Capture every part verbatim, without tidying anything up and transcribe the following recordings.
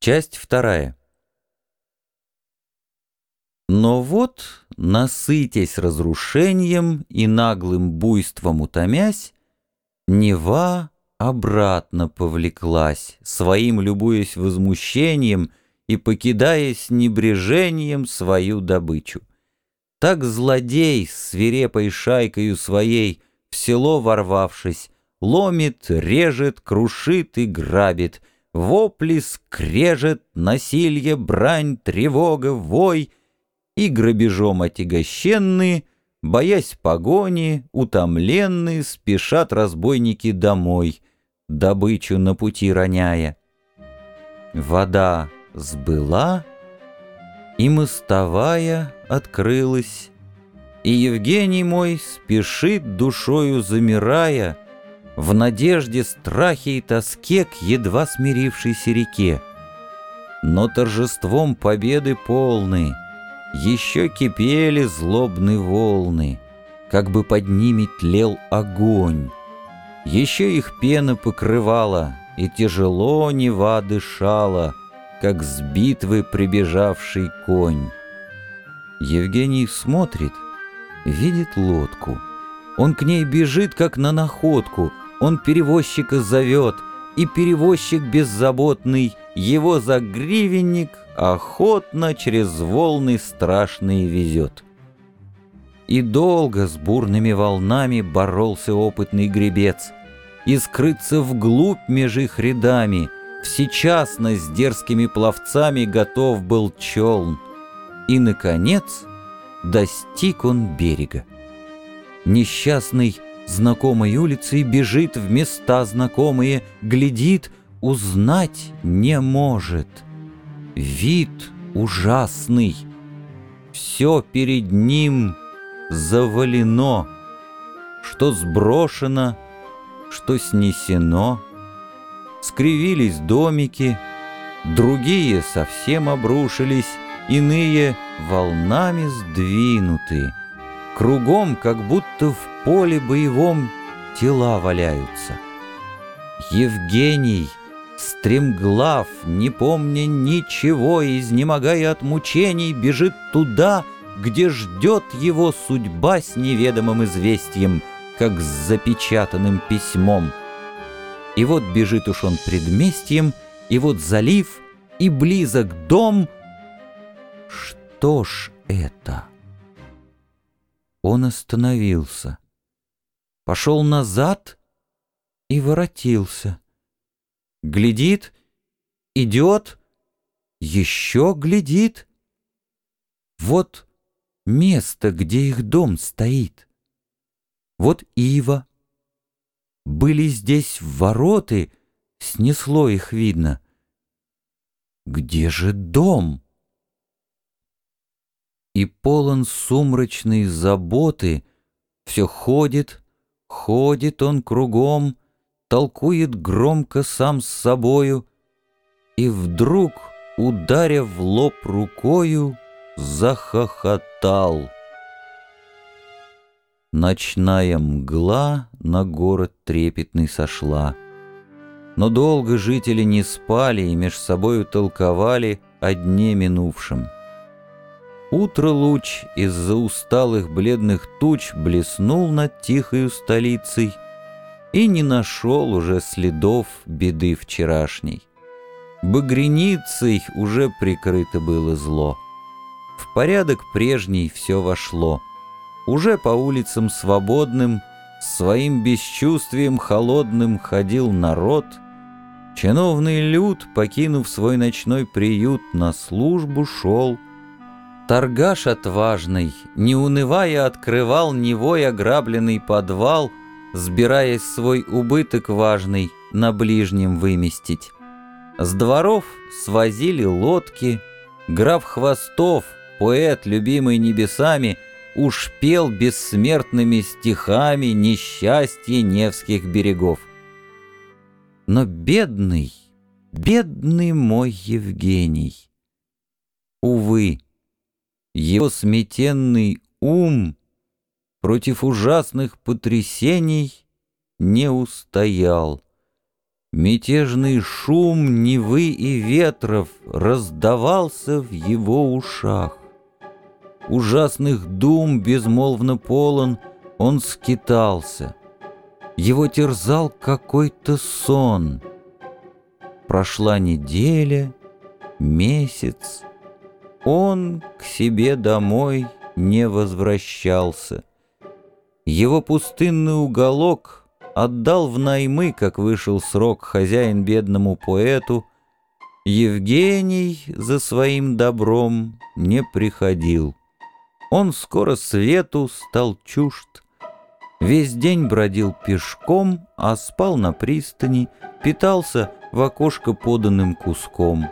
Часть вторая. Но вот, насытясь разрушением и наглым буйством утомясь, Нева обратно повлеклась, своим любуясь возмущением и покидая с небрежением свою добычу. Так злодей с свирепой шайкою своей, в село ворвавшись, ломит, режет, крушит и грабит, вопли, скрежет, насилье, брань, тревога, вой, и грабежом отягощенные, боясь погони, утомленные, спешат разбойники домой, добычу на пути роняя. Вода сбыла, и мостовая открылась, и Евгений мой спешит, душою замирая, в надежде, страхе и тоске к едва смирившейся реке. Но торжеством победы полны еще кипели злобные волны, как бы под ними тлел огонь. Еще их пена покрывала, и тяжело Нева дышала, как с битвы прибежавший конь. Евгений смотрит, видит лодку. Он к ней бежит, как на находку. Он перевозчика зовет, и перевозчик беззаботный его за гривенник охотно через волны страшные везет. И долго с бурными волнами боролся опытный гребец, и скрыться вглубь меж их рядами всечасно с дерзкими пловцами готов был челн. И, наконец, достиг он берега. Несчастный знакомой улицей бежит в места знакомые, глядит, узнать не может. Вид ужасный, все перед ним завалено, что сброшено, что снесено. Скривились домики, другие совсем обрушились, иные волнами сдвинуты. Кругом, как будто в поле боевом, тела валяются. Евгений, стремглав, не помня ничего, изнемогая от мучений, бежит туда, где ждет его судьба с неведомым известием, как с запечатанным письмом. И вот бежит уж он предместьем, и вот залив, и близок дом. Что ж это? Он остановился, пошел назад и воротился. Глядит, идет, еще глядит. Вот место, где их дом стоит. Вот ива. Были здесь вороты, снесло их видно. Где же дом? И полон сумрачной заботы, все ходит, ходит он кругом, толкует громко сам с собою, и вдруг, ударя в лоб рукою, захохотал. Ночная мгла на город трепетный сошла, но долго жители не спали и меж собою толковали о дне минувшем. Утро луч из-за усталых бледных туч блеснул над тихою столицей и не нашел уже следов беды вчерашней. Багряницей уже прикрыто было зло. В порядок прежний все вошло. Уже по улицам свободным, своим бесчувствием холодным ходил народ. Чиновный люд, покинув свой ночной приют, на службу шел. Торгаш отважный, не унывая, открывал Невой ограбленный подвал, сбираясь свой убыток важный на ближнем выместить. С дворов свозили лодки, граф Хвостов, поэт, любимый небесами, уж пел бессмертными стихами несчастье Невских берегов. Но бедный, бедный мой Евгений, увы, его сметенный ум против ужасных потрясений не устоял. Мятежный шум Невы и ветров раздавался в его ушах. Ужасных дум безмолвно полон он скитался. Его терзал какой-то сон. Прошла неделя, месяц. Он к себе домой не возвращался. Его пустынный уголок отдал в наймы, как вышел срок, хозяин бедному поэту. Евгений за своим добром не приходил. Он скоро свету стал чужд. Весь день бродил пешком, а спал на пристани, питался в окошко поданным куском.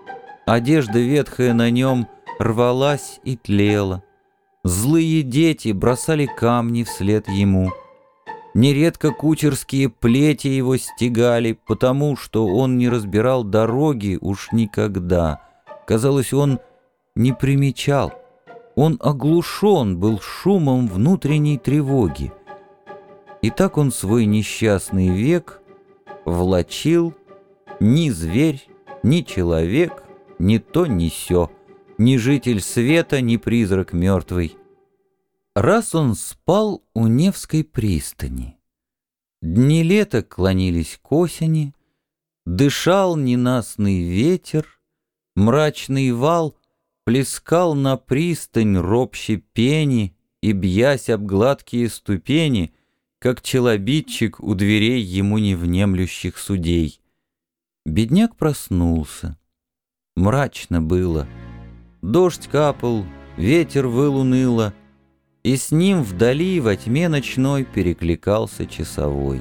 Одежда ветхая на нем рвалась и тлела. Злые дети бросали камни вслед ему. Нередко кучерские плети его стегали, потому что он не разбирал дороги уж никогда. Казалось, он не примечал. Он оглушен был шумом внутренней тревоги. И так он свой несчастный век влачил ни зверь, ни человек, ни то, ни сё, ни житель света, ни призрак мертвый. Раз он спал у Невской пристани. Дни лета клонились к осени, дышал ненастный ветер, мрачный вал плескал на пристань ропще пени и, бьясь об гладкие ступени, как челобитчик у дверей ему невнемлющих судей. Бедняк проснулся. Мрачно было. Дождь капал, ветер выл уныло, и с ним вдали во тьме ночной перекликался часовой.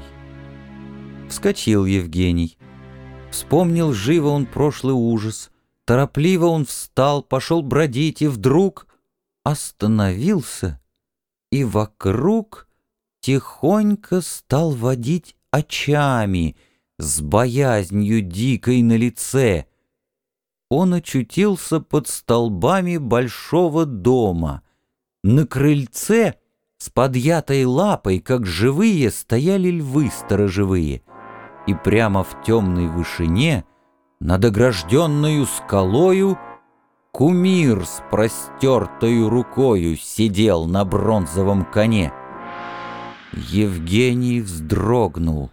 Вскочил Евгений. Вспомнил живо он прошлый ужас. Торопливо он встал, пошел бродить, и вдруг остановился, и вокруг тихонько стал водить очами с боязнью дикой на лице. Он очутился под столбами большого дома. На крыльце с подъятой лапой, как живые, стояли львы сторожевые. И прямо в темной вышине, над огражденною скалою, кумир с простертою рукою сидел на бронзовом коне. Евгений вздрогнул.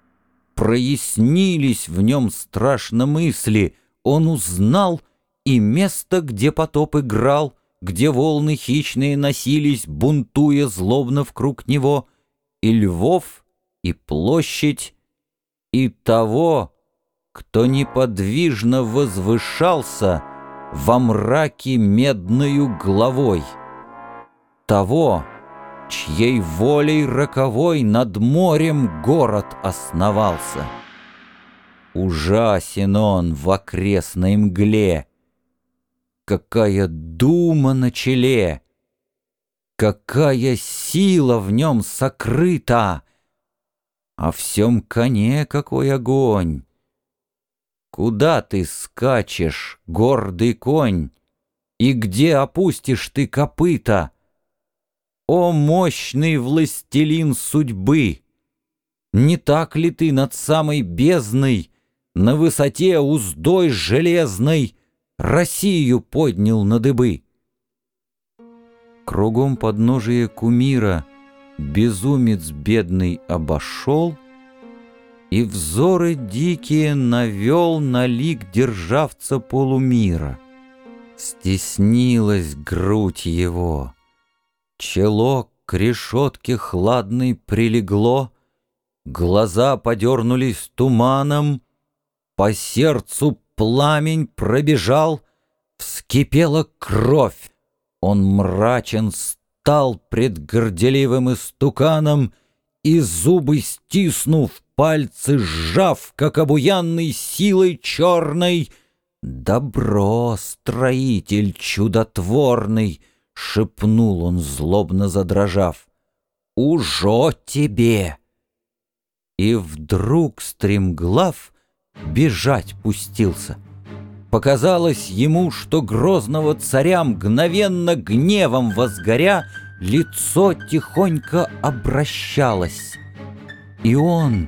Прояснились в нем страшно мысли. Он узнал и место, где потоп играл, где волны хищные носились, бунтуя злобно вкруг него, и львов, и площадь, и того, кто неподвижно возвышался во мраке медною главой, того, чьей волей роковой над морем город основался. Ужасен он в окрестной мгле. Какая дума на челе, какая сила в нем сокрыта, а в сём коне какой огонь! Куда ты скачешь, гордый конь, и где опустишь ты копыта? О, мощный властелин судьбы! Не так ли ты над самой бездной, на высоте уздой железной, Россию поднял на дыбы? Кругом подножие кумира безумец бедный обошел и взоры дикие навел на лик державца полумира. Стеснилась грудь его, чело к решетке хладной прилегло, глаза подернулись туманом, по сердцу пламень пробежал, вскипела кровь. Он мрачен стал пред горделивым истуканом и, зубы стиснув, пальцы сжав, как обуянный силой черной, «Добро, строитель чудотворный!» — шепнул он, злобно задрожав. «Ужо тебе!» И вдруг стремглав бежать пустился. Показалось ему, что грозного царя, мгновенно гневом возгоря, лицо тихонько обращалось. И он,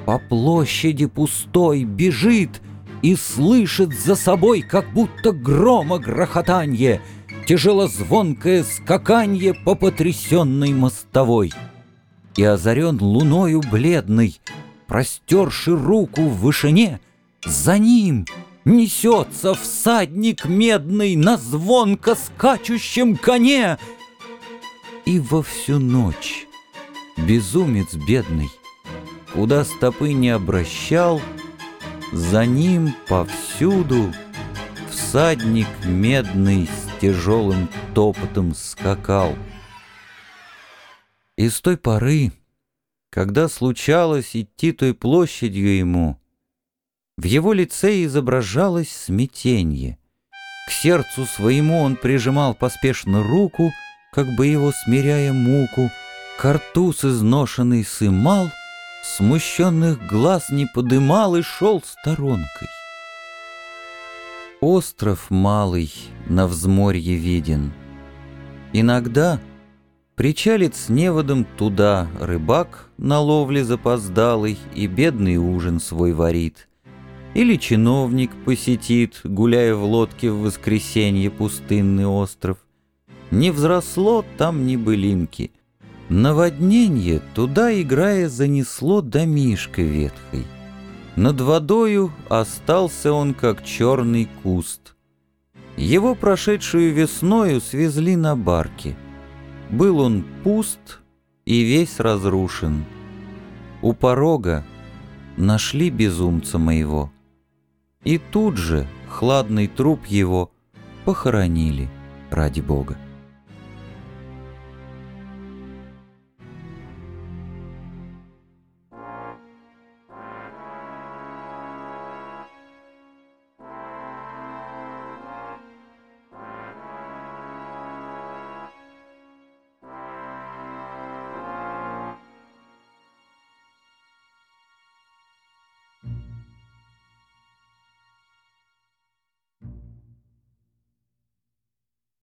По площади пустой бежит и слышит за собой, как будто грома грохотанье, тяжелозвонкое скаканье по потрясенной мостовой. И озарен луною бледной, простерши руку в вышине, за ним несется всадник медный на звонко скачущем коне. И во всю ночь безумец бедный, куда стопы не обращал, за ним повсюду всадник медный с тяжелым топотом скакал. И с той поры, когда случалось идти той площадью ему, в его лице изображалось смятенье. К сердцу своему он прижимал поспешно руку, как бы его смиряя муку, ко рту с изношенной сымал, смущенных глаз не подымал и шел сторонкой. Остров малый на взморье виден. Иногда причалит с неводом туда рыбак на ловле запоздалый и бедный ужин свой варит. Или чиновник посетит, гуляя в лодке в воскресенье пустынный остров. Не взросло там ни былинки. Наводненье туда, играя, занесло домишко ветхой. Над водою остался он, как черный куст. Его прошедшую весною свезли на барке. Был он пуст и весь разрушен. У порога нашли безумца моего. И тут же хладный труп его похоронили ради Бога.